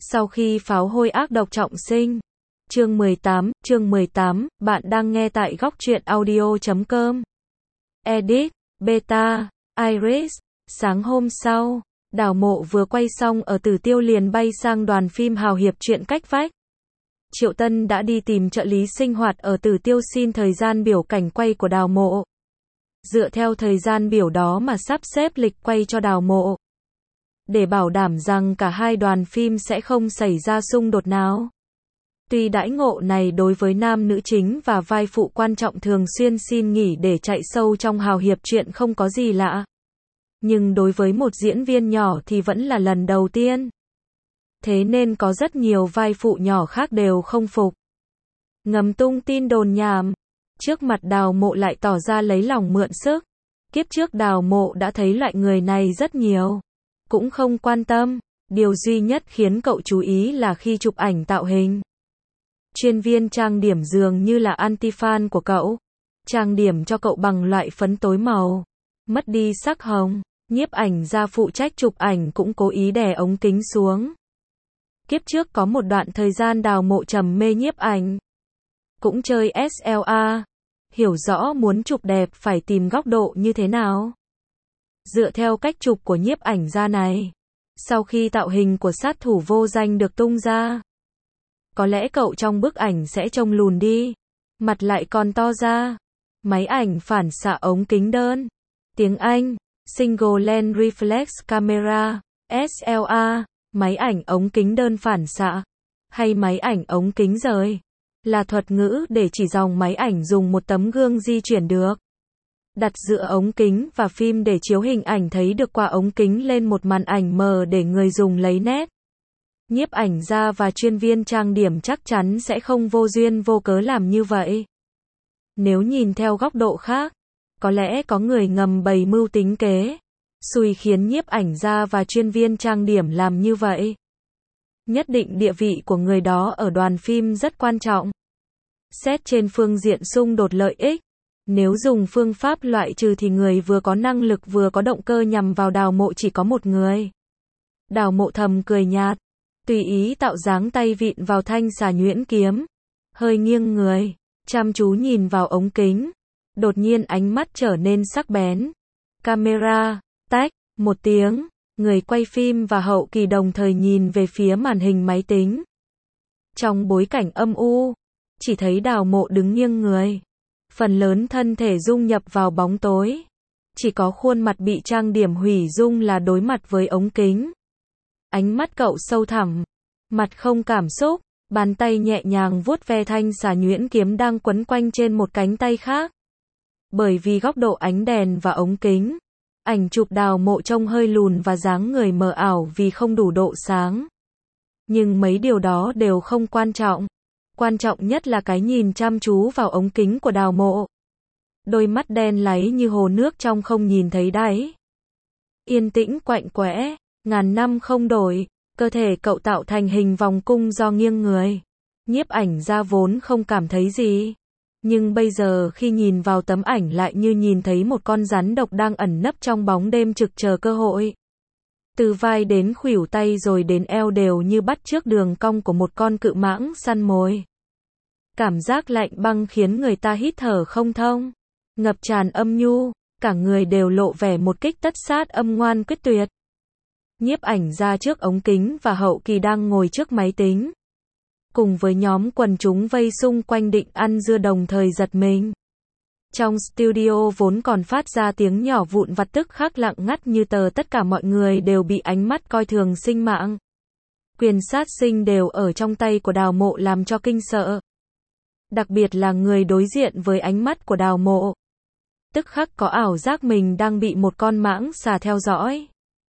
Sau khi pháo hôi ác độc trọng sinh. Chương 18, bạn đang nghe tại góc truyện audio.com. Edit, Beta, Iris. Sáng hôm sau, Đào Mộ vừa quay xong ở Tử Tiêu liền bay sang đoàn phim hào hiệp chuyện cách vách. Triệu Tân đã đi tìm trợ lý sinh hoạt ở Tử Tiêu xin thời gian biểu cảnh quay của Đào Mộ. Dựa theo thời gian biểu đó mà sắp xếp lịch quay cho Đào Mộ. Để bảo đảm rằng cả hai đoàn phim sẽ không xảy ra xung đột nào. Tuy đãi ngộ này đối với nam nữ chính và vai phụ quan trọng thường xuyên xin nghỉ để chạy sâu trong hào hiệp chuyện không có gì lạ. Nhưng đối với một diễn viên nhỏ thì vẫn là lần đầu tiên. Thế nên có rất nhiều vai phụ nhỏ khác đều không phục. Ngầm tung tin đồn nhảm. Trước mặt Đào Mộ lại tỏ ra lấy lòng mượn sức. Kiếp trước Đào Mộ đã thấy loại người này rất nhiều. Cũng không quan tâm. Điều duy nhất khiến cậu chú ý là khi chụp ảnh tạo hình. Chuyên viên trang điểm dường như là anti-fan của cậu. Trang điểm cho cậu bằng loại phấn tối màu. Mất đi sắc hồng. Nhiếp ảnh gia phụ trách chụp ảnh cũng cố ý đè ống kính xuống. Kiếp trước có một đoạn thời gian Đào Mộ trầm mê nhiếp ảnh. Cũng chơi SLA. Hiểu rõ muốn chụp đẹp phải tìm góc độ như thế nào. Dựa theo cách chụp của nhiếp ảnh gia này. Sau khi tạo hình của sát thủ vô danh được tung ra. Có lẽ cậu trong bức ảnh sẽ trông lùn đi. Mặt lại còn to ra. Máy ảnh phản xạ ống kính đơn. Tiếng Anh. Single Lens Reflex Camera. SLA. Máy ảnh ống kính đơn phản xạ. Hay máy ảnh ống kính rời. Là thuật ngữ để chỉ dòng máy ảnh dùng một tấm gương di chuyển được. Đặt giữa ống kính và phim để chiếu hình ảnh thấy được qua ống kính lên một màn ảnh mờ để người dùng lấy nét. Nhiếp ảnh gia và chuyên viên trang điểm chắc chắn sẽ không vô duyên vô cớ làm như vậy. Nếu nhìn theo góc độ khác, có lẽ có người ngầm bày mưu tính kế, xui khiến nhiếp ảnh gia và chuyên viên trang điểm làm như vậy. Nhất định địa vị của người đó ở đoàn phim rất quan trọng. Xét trên phương diện xung đột lợi ích, nếu dùng phương pháp loại trừ thì người vừa có năng lực vừa có động cơ nhằm vào Đào Mộ chỉ có một người. Đào Mộ thầm cười nhạt, tùy ý tạo dáng tay vịn vào thanh xà nhuyễn kiếm, hơi nghiêng người, chăm chú nhìn vào ống kính. Đột nhiên ánh mắt trở nên sắc bén. Camera, tách, một tiếng, người quay phim và hậu kỳ đồng thời nhìn về phía màn hình máy tính. Trong bối cảnh âm u, chỉ thấy Đào Mộ đứng nghiêng người. Phần lớn thân thể dung nhập vào bóng tối. Chỉ có khuôn mặt bị trang điểm hủy dung là đối mặt với ống kính. Ánh mắt cậu sâu thẳm. Mặt không cảm xúc. Bàn tay nhẹ nhàng vuốt ve thanh xà nhuyễn kiếm đang quấn quanh trên một cánh tay khác. Bởi vì góc độ ánh đèn và ống kính, ảnh chụp Đào Mộ trông hơi lùn và dáng người mờ ảo vì không đủ độ sáng. Nhưng mấy điều đó đều không quan trọng. Quan trọng nhất là cái nhìn chăm chú vào ống kính của Đào Mộ. Đôi mắt đen láy như hồ nước trong không nhìn thấy đáy. Yên tĩnh quạnh quẽ, ngàn năm không đổi, cơ thể cậu tạo thành hình vòng cung do nghiêng người. Nhiếp ảnh gia vốn không cảm thấy gì. Nhưng bây giờ khi nhìn vào tấm ảnh lại như nhìn thấy một con rắn độc đang ẩn nấp trong bóng đêm trực chờ cơ hội. Từ vai đến khuỷu tay rồi đến eo đều như bắt chước đường cong của một con cự mãng săn mồi. Cảm giác lạnh băng khiến người ta hít thở không thông. Ngập tràn âm nhu, cả người đều lộ vẻ một kích tất sát âm ngoan quyết tuyệt. Nhiếp ảnh gia trước ống kính và hậu kỳ đang ngồi trước máy tính. Cùng với nhóm quần chúng vây xung quanh định ăn dưa đồng thời giật mình. Trong studio vốn còn phát ra tiếng nhỏ vụn vặt tức khắc lặng ngắt như tờ, tất cả mọi người đều bị ánh mắt coi thường sinh mạng. Quyền sát sinh đều ở trong tay của Đào Mộ làm cho kinh sợ. Đặc biệt là người đối diện với ánh mắt của Đào Mộ. Tức khắc có ảo giác mình đang bị một con mãng xà theo dõi.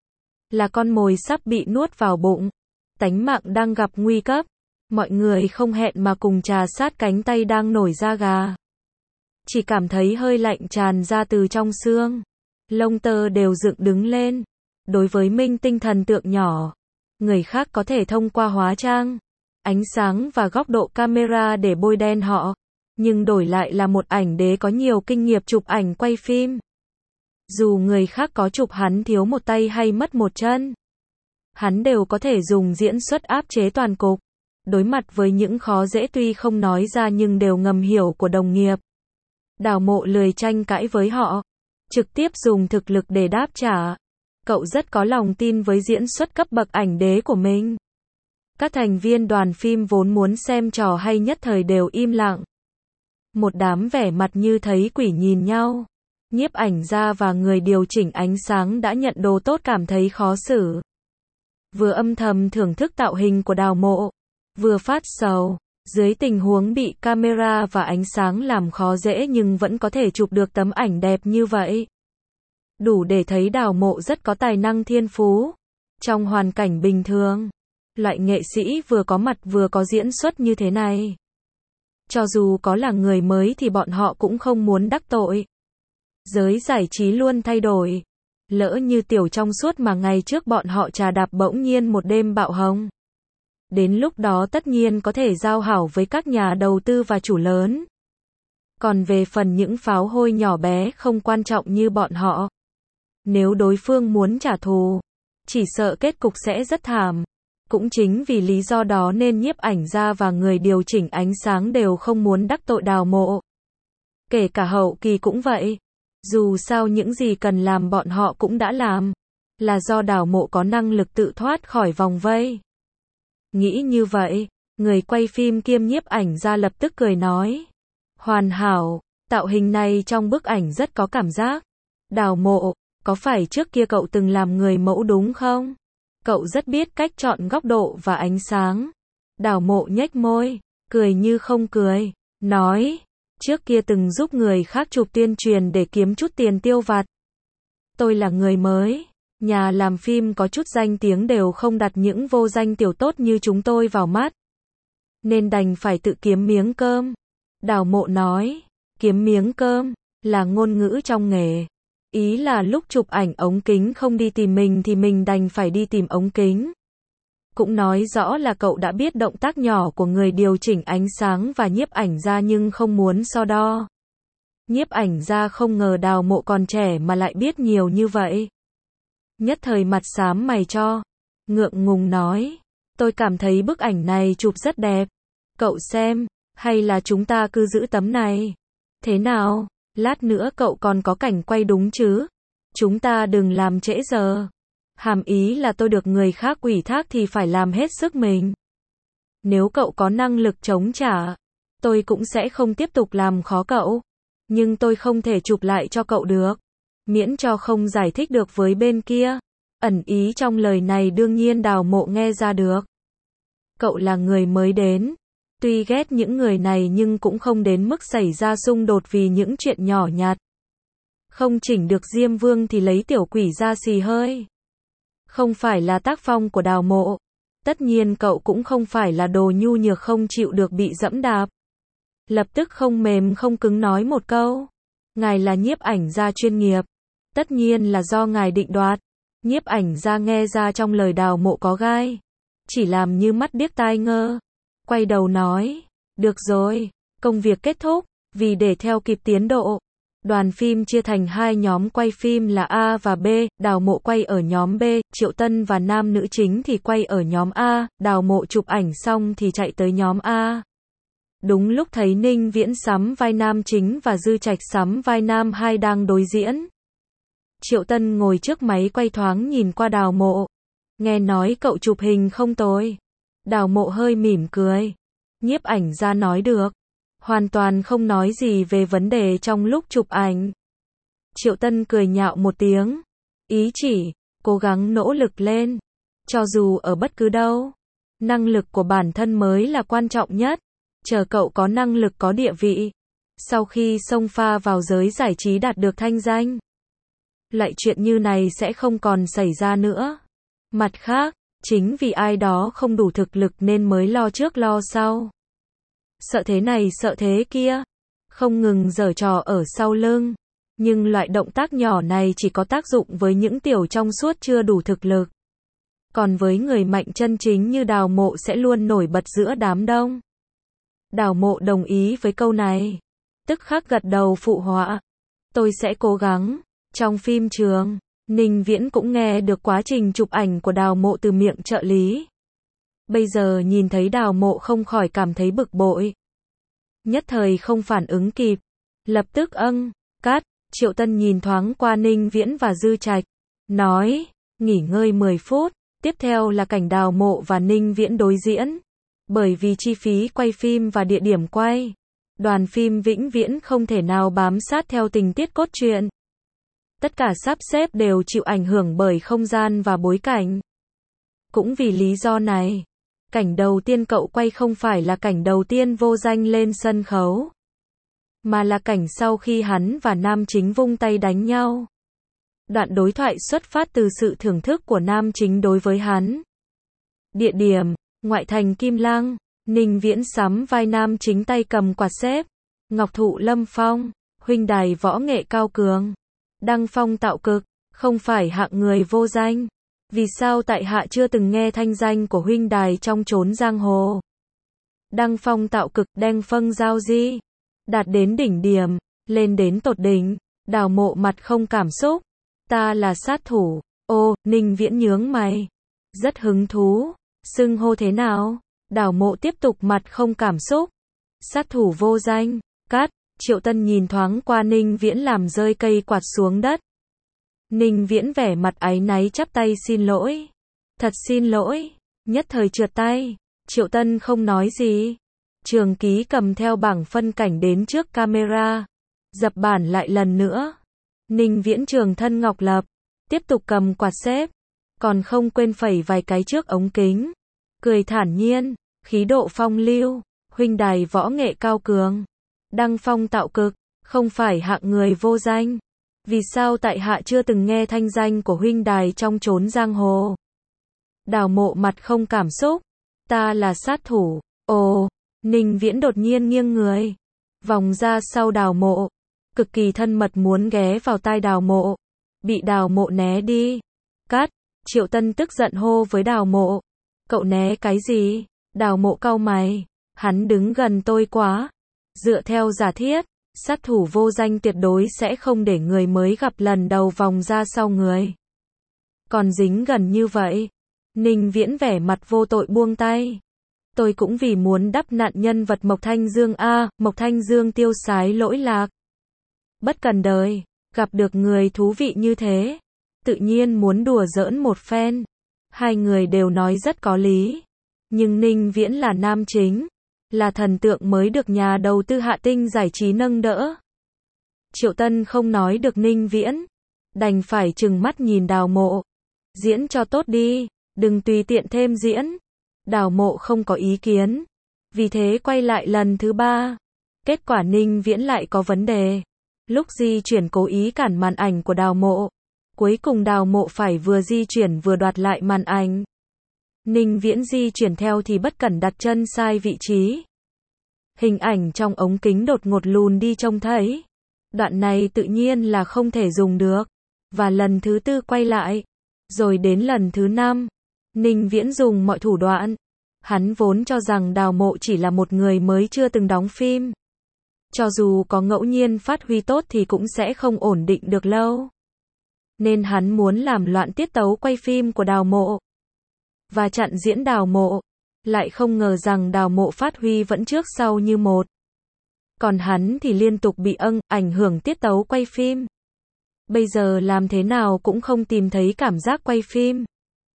Là con mồi sắp bị nuốt vào bụng. Tánh mạng đang gặp nguy cấp. Mọi người không hẹn mà cùng trà sát cánh tay đang nổi da gà. Chỉ cảm thấy hơi lạnh tràn ra từ trong xương. Lông tơ đều dựng đứng lên. Đối với minh tinh thần tượng nhỏ, người khác có thể thông qua hóa trang, ánh sáng và góc độ camera để bôi đen họ. Nhưng đổi lại là một ảnh đế có nhiều kinh nghiệm chụp ảnh quay phim. Dù người khác có chụp hắn thiếu một tay hay mất một chân, hắn đều có thể dùng diễn xuất áp chế toàn cục. Đối mặt với những khó dễ tuy không nói ra nhưng đều ngầm hiểu của đồng nghiệp, Đào Mộ lười tranh cãi với họ, trực tiếp dùng thực lực để đáp trả. Cậu rất có lòng tin với diễn xuất cấp bậc ảnh đế của mình. Các thành viên đoàn phim vốn muốn xem trò hay nhất thời đều im lặng. Một đám vẻ mặt như thấy quỷ nhìn nhau. Nhiếp ảnh gia và người điều chỉnh ánh sáng đã nhận đồ tốt cảm thấy khó xử. Vừa âm thầm thưởng thức tạo hình của Đào Mộ, vừa phát sầu. Dưới tình huống bị camera và ánh sáng làm khó dễ nhưng vẫn có thể chụp được tấm ảnh đẹp như vậy. Đủ để thấy Đào Mộ rất có tài năng thiên phú. Trong hoàn cảnh bình thường, loại nghệ sĩ vừa có mặt vừa có diễn xuất như thế này, cho dù có là người mới thì bọn họ cũng không muốn đắc tội. Giới giải trí luôn thay đổi. Lỡ như Tiểu Trong Suốt mà ngày trước bọn họ trà đạp bỗng nhiên một đêm bạo hồng. Đến lúc đó tất nhiên có thể giao hảo với các nhà đầu tư và chủ lớn. Còn về phần những pháo hôi nhỏ bé không quan trọng như bọn họ, nếu đối phương muốn trả thù, chỉ sợ kết cục sẽ rất thảm. Cũng chính vì lý do đó nên nhiếp ảnh gia và người điều chỉnh ánh sáng đều không muốn đắc tội Đào Mộ. Kể cả hậu kỳ cũng vậy. Dù sao những gì cần làm bọn họ cũng đã làm. Là do Đào Mộ có năng lực tự thoát khỏi vòng vây. Nghĩ như vậy, người quay phim kiêm nhiếp ảnh gia lập tức cười nói. Hoàn hảo, tạo hình này trong bức ảnh rất có cảm giác. Đào Mộ, có phải trước kia cậu từng làm người mẫu đúng không? Cậu rất biết cách chọn góc độ và ánh sáng. Đào Mộ nhếch môi, cười như không cười, nói. Trước kia từng giúp người khác chụp tuyên truyền để kiếm chút tiền tiêu vặt. Tôi là người mới. Nhà làm phim có chút danh tiếng đều không đặt những vô danh tiểu tốt như chúng tôi vào mắt. Nên đành phải tự kiếm miếng cơm. Đào Mộ nói. Kiếm miếng cơm là ngôn ngữ trong nghề. Ý là lúc chụp ảnh ống kính không đi tìm mình thì mình đành phải đi tìm ống kính. Cũng nói rõ là cậu đã biết động tác nhỏ của người điều chỉnh ánh sáng và nhiếp ảnh gia nhưng không muốn so đo. Nhiếp ảnh gia không ngờ Đào Mộ còn trẻ mà lại biết nhiều như vậy. Nhất thời mặt xám mày cho. Ngượng ngùng nói. Tôi cảm thấy bức ảnh này chụp rất đẹp. Cậu xem, hay là chúng ta cứ giữ tấm này. Thế nào? Lát nữa cậu còn có cảnh quay đúng chứ? Chúng ta đừng làm trễ giờ. Hàm ý là tôi được người khác ủy thác thì phải làm hết sức mình. Nếu cậu có năng lực chống trả, tôi cũng sẽ không tiếp tục làm khó cậu. Nhưng tôi không thể chụp lại cho cậu được. Miễn cho không giải thích được với bên kia. Ẩn ý trong lời này đương nhiên Đào Mộ nghe ra được. Cậu là người mới đến. Tuy ghét những người này nhưng cũng không đến mức xảy ra xung đột vì những chuyện nhỏ nhặt. Không chỉnh được Diêm Vương thì lấy tiểu quỷ ra xì hơi. Không phải là tác phong của Đào Mộ. Tất nhiên cậu cũng không phải là đồ nhu nhược không chịu được bị dẫm đạp. Lập tức không mềm không cứng nói một câu. Ngài là nhiếp ảnh gia chuyên nghiệp. Tất nhiên là do ngài định đoạt. Nhiếp ảnh gia nghe ra trong lời Đào Mộ có gai. Chỉ làm như mắt điếc tai ngơ. Quay đầu nói. Được rồi, công việc kết thúc. Vì để theo kịp tiến độ, đoàn phim chia thành hai nhóm quay phim là A và B. Đào Mộ quay ở nhóm B, Triệu Tân và nam nữ chính thì quay ở nhóm A. Đào Mộ chụp ảnh xong thì chạy tới nhóm A. Đúng lúc thấy Ninh Viễn sắm vai nam chính và Dư Trạch sắm vai nam hai đang đối diễn. Triệu Tân ngồi trước máy quay thoáng nhìn qua Đào Mộ. Nghe nói cậu chụp hình không tồi. Đào Mộ hơi mỉm cười. Nhiếp ảnh gia nói được. Hoàn toàn không nói gì về vấn đề trong lúc chụp ảnh. Triệu Tân cười nhạo một tiếng. Ý chỉ, cố gắng nỗ lực lên. Cho dù ở bất cứ đâu, năng lực của bản thân mới là quan trọng nhất. Chờ cậu có năng lực có địa vị. Sau khi xông pha vào giới giải trí đạt được thanh danh, loại chuyện như này sẽ không còn xảy ra nữa. Mặt khác, chính vì ai đó không đủ thực lực nên mới lo trước lo sau. Sợ thế này sợ thế kia. Không ngừng giở trò ở sau lưng. Nhưng loại động tác nhỏ này chỉ có tác dụng với những tiểu trong suốt chưa đủ thực lực. Còn với người mạnh chân chính như Đào Mộ sẽ luôn nổi bật giữa đám đông. Đào Mộ đồng ý với câu này. Tức khắc gật đầu phụ họa. Tôi sẽ cố gắng. Trong phim trường, Ninh Viễn cũng nghe được quá trình chụp ảnh của Đào Mộ từ miệng trợ lý. Bây giờ nhìn thấy Đào Mộ không khỏi cảm thấy bực bội. Nhất thời không phản ứng kịp. Lập tức cắt. Triệu Tân nhìn thoáng qua Ninh Viễn và Dư Trạch. Nói, nghỉ ngơi 10 phút. Tiếp theo là cảnh Đào Mộ và Ninh Viễn đối diễn. Bởi vì chi phí quay phim và địa điểm quay, đoàn phim vĩnh viễn không thể nào bám sát theo tình tiết cốt truyện. Tất cả sắp xếp đều chịu ảnh hưởng bởi không gian và bối cảnh. Cũng vì lý do này, cảnh đầu tiên cậu quay không phải là cảnh đầu tiên Vô Danh lên sân khấu, mà là cảnh sau khi hắn và nam chính vung tay đánh nhau. Đoạn đối thoại xuất phát từ sự thưởng thức của nam chính đối với hắn. Địa điểm, ngoại thành Kim Lăng. Ninh Viễn sắm vai nam chính tay cầm quạt xếp. Ngọc thụ lâm phong, huynh đài võ nghệ cao cường. Đăng phong tạo cực, không phải hạng người vô danh. Vì sao tại hạ chưa từng nghe thanh danh của huynh đài trong chốn giang hồ? Đăng phong tạo cực, đen phân giao di. Đạt đến đỉnh điểm, lên đến tột đỉnh. Đào Mộ mặt không cảm xúc. Ta là sát thủ. Ô, Ninh Viễn nhướng mày. Rất hứng thú. Xưng hô thế nào? Đào Mộ tiếp tục mặt không cảm xúc. Sát thủ vô danh. Cắt. Triệu Tân nhìn thoáng qua Ninh Viễn làm rơi cây quạt xuống đất. Ninh Viễn vẻ mặt áy náy chắp tay xin lỗi. Thật xin lỗi. Nhất thời trượt tay. Triệu Tân không nói gì. Trường Ký cầm theo bảng phân cảnh đến trước camera. Dập bản lại lần nữa. Ninh Viễn trường thân ngọc lập. Tiếp tục cầm quạt xếp. Còn không quên phẩy vài cái trước ống kính. Cười thản nhiên. Khí độ phong lưu. Huynh đài võ nghệ cao cường. Đăng phong tạo cực. Không phải hạng người vô danh. Vì sao tại hạ chưa từng nghe thanh danh của huynh đài trong chốn giang hồ? Đào Mộ mặt không cảm xúc. Ta là sát thủ. Ồ. Ninh Viễn đột nhiên nghiêng người. Vòng ra sau Đào Mộ. Cực kỳ thân mật muốn ghé vào tai Đào Mộ. Bị Đào Mộ né đi. Cắt. Triệu Tân tức giận hô với Đào Mộ. Cậu né cái gì? Đào Mộ cau mày. Hắn đứng gần tôi quá. Dựa theo giả thiết, sát thủ vô danh tuyệt đối sẽ không để người mới gặp lần đầu vòng ra sau người. Còn dính gần như vậy. Ninh Viễn vẻ mặt vô tội buông tay. Tôi cũng vì muốn đắp nặn nhân vật Mộc Thanh Dương Mộc Thanh Dương tiêu sái lỗi lạc. Bất cần đời, gặp được người thú vị như thế. Tự nhiên muốn đùa giỡn một phen. Hai người đều nói rất có lý. Nhưng Ninh Viễn là nam chính. Là thần tượng mới được nhà đầu tư Hạ Tinh Giải trí nâng đỡ. Triệu Tân không nói được Ninh Viễn. Đành phải trừng mắt nhìn Đào Mộ. Diễn cho tốt đi, đừng tùy tiện thêm diễn. Đào Mộ không có ý kiến. Vì thế quay lại lần thứ 3. Kết quả Ninh Viễn lại có vấn đề. Lúc di chuyển cố ý cản màn ảnh của Đào Mộ. Cuối cùng Đào Mộ phải vừa di chuyển vừa đoạt lại màn ảnh. Ninh Viễn di chuyển theo thì bất cẩn đặt chân sai vị trí. Hình ảnh trong ống kính đột ngột lùn đi trông thấy. Đoạn này tự nhiên là không thể dùng được. Và lần thứ 4 quay lại. Rồi đến lần thứ 5. Ninh Viễn dùng mọi thủ đoạn. Hắn vốn cho rằng Đào Mộ chỉ là một người mới chưa từng đóng phim. Cho dù có ngẫu nhiên phát huy tốt thì cũng sẽ không ổn định được lâu. Nên hắn muốn làm loạn tiết tấu quay phim của Đào Mộ. Và chặn diễn Đào Mộ. Lại không ngờ rằng Đào Mộ phát huy vẫn trước sau như một. Còn hắn thì liên tục bị ảnh hưởng tiết tấu quay phim. Bây giờ làm thế nào cũng không tìm thấy cảm giác quay phim.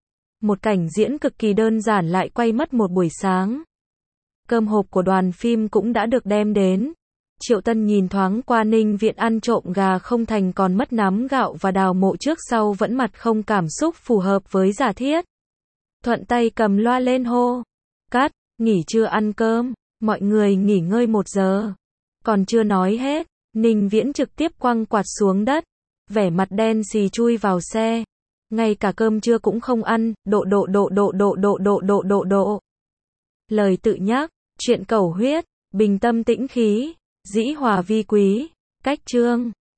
Một cảnh diễn cực kỳ đơn giản lại quay mất một buổi sáng. Cơm hộp của đoàn phim cũng đã được đem đến. Triệu Tân nhìn thoáng qua Ninh Viễn ăn trộm gà không thành còn mất nắm gạo và Đào Mộ trước sau vẫn mặt không cảm xúc phù hợp với giả thiết. Thuận tay cầm loa lên hô. Cắt, nghỉ trưa ăn cơm, mọi người nghỉ ngơi 1 giờ. Còn chưa nói hết, Ninh Viễn trực tiếp quăng quạt xuống đất, vẻ mặt đen xì chui vào xe. Ngay cả cơm trưa cũng không ăn, độ. Lời tự nhắc, chuyện cầu huyết, bình tâm tĩnh khí, dĩ hòa vi quý, cách chương.